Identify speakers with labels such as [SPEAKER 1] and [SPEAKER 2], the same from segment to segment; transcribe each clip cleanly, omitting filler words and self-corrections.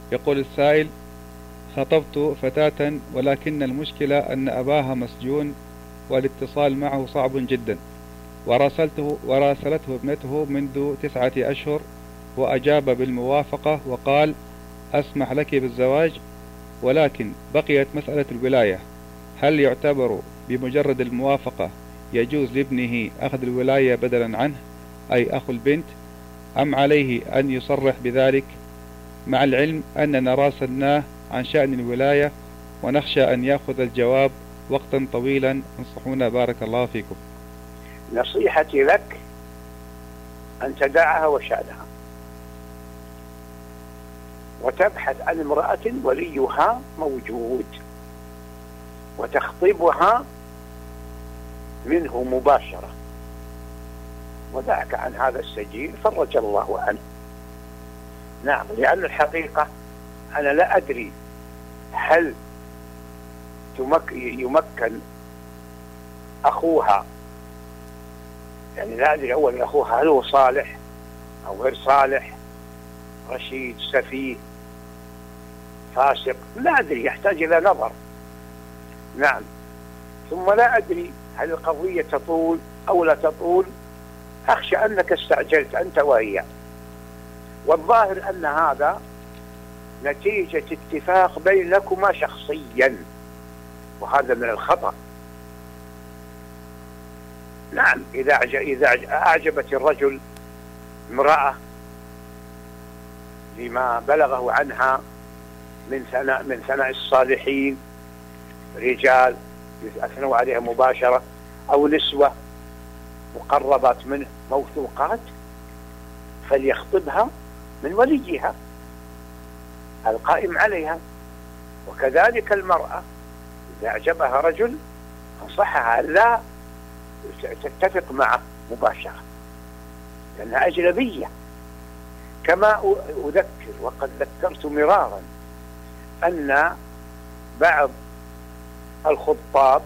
[SPEAKER 1] يقول السائل: خطبت فتاة ولكن المشكلة أن أباها مسجون والاتصال معه صعب جدا، وراسلته ابنته منذ 9 أشهر وأجاب بالموافقة وقال: أسمح لك بالزواج، ولكن بقيت مسألة الولاية. هل يعتبر بمجرد الموافقة يجوز لابنه أخذ الولاية بدلا عنه، أي أخو البنت، أم عليه أن يصرح بذلك، مع العلم أننا راسلناه عن شأن الولاية ونخشى أن يأخذ الجواب وقتا طويلا؟ انصحونا بارك الله فيكم.
[SPEAKER 2] نصيحتي لك أن تدعها وشأنها، وتبحث عن امرأة وليها موجود وتخطبها منه مباشرة، ودعك عن هذا السجين فرج الله عنه. نعم، لأن الحقيقة أنا لا أدري هل يمكن أخوها، يعني لا أدري أولا أخوها هل هو صالح أو غير صالح، رشيد، سفيه، فاسق، لا أدري، يحتاج إلى نظر. نعم، ثم لا أدري هل القضية تطول أو لا تطول، أخشى أنك استعجلت أنت وهي، والظاهر أن هذا نتيجة اتفاق بينكما شخصيا، وهذا من الخطأ. نعم، إذا أعجبت الرجل امرأة لما بلغه عنها من ثناء الصالحين، رجال أثنوا عليها مباشرة أو نسوة مقربات منه موثوقات، فليخطبها من وليها القائم عليها. وكذلك المرأة إذا أعجبها رجل أنصحها لا تتفق معه مباشرة لأنها أجنبية. كما أذكر وقد ذكرت مرارا أن بعض الخطاب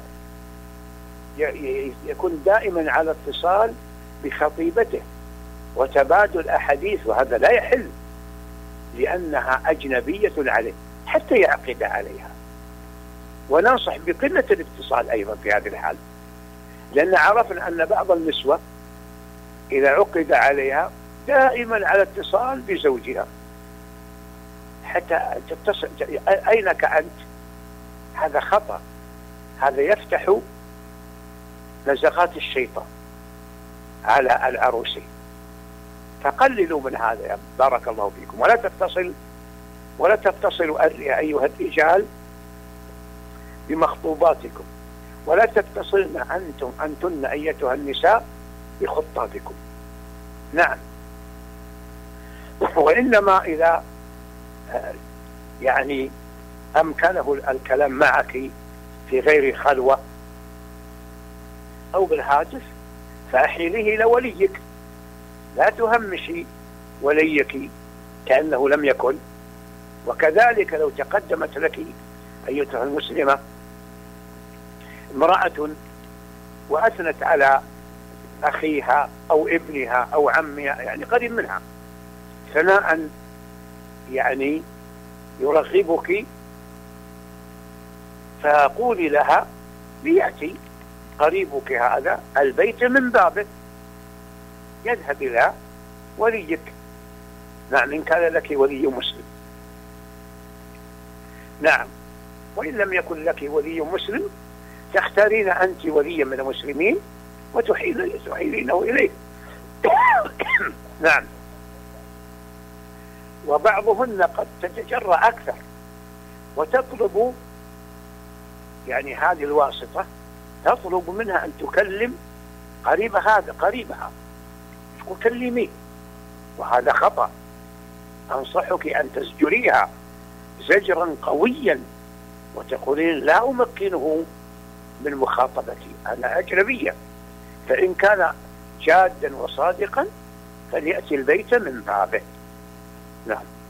[SPEAKER 2] يكون دائما على اتصال بخطيبته وتبادل أحاديث، وهذا لا يحل لأنها أجنبية عليه حتى يعقد عليها. وننصح بقلة الاتصال أيضا في هذه الحال، لأن عرفنا أن بعض النسوة إذا عقد عليها دائما على اتصال بزوجها حتى تتصل أينك أنت. هذا خطأ، هذا يفتح نزغات الشيطان على العروسين. فقللوا من هذا يا بارك الله فيكم، ولا تتصلوا أيها الرجال بمخطوباتكم، ولا تتصلن أنتن أيتها النساء بخطابكم. نعم، وإنما إذا يعني أمكنه الكلام معك في غير خلوة أو بالهاتف فأحيليه إلى وليك، لا تهمشي وليك كأنه لم يكن. وكذلك لو تقدمت لك أيتها المسلمة امرأة وأثنت على أخيها أو ابنها أو عمها، يعني قريب منها، ثناء يعني يرغبك، فقولي لها ليأتي قريبك هذا البيت من بابه، يذهب إلى وليك. نعم، إن كان لك ولي مسلم. نعم، وإن لم يكن لك ولي مسلم تختارين أنت وليا من المسلمين وتحيلينه إليه. نعم، وبعضهن قد تتجرأ أكثر وتطلب، يعني هذه الواسطة تطلب منها أن تكلم قريبها وكلميه، وهذا خطأ. أنصحك أن تزجريها زجرا قويا وتقولين لا أمكنه من مخاطبتي، أنا أجنبية. فإن كان جادا وصادقا فليأتي البيت من بابه. نعم.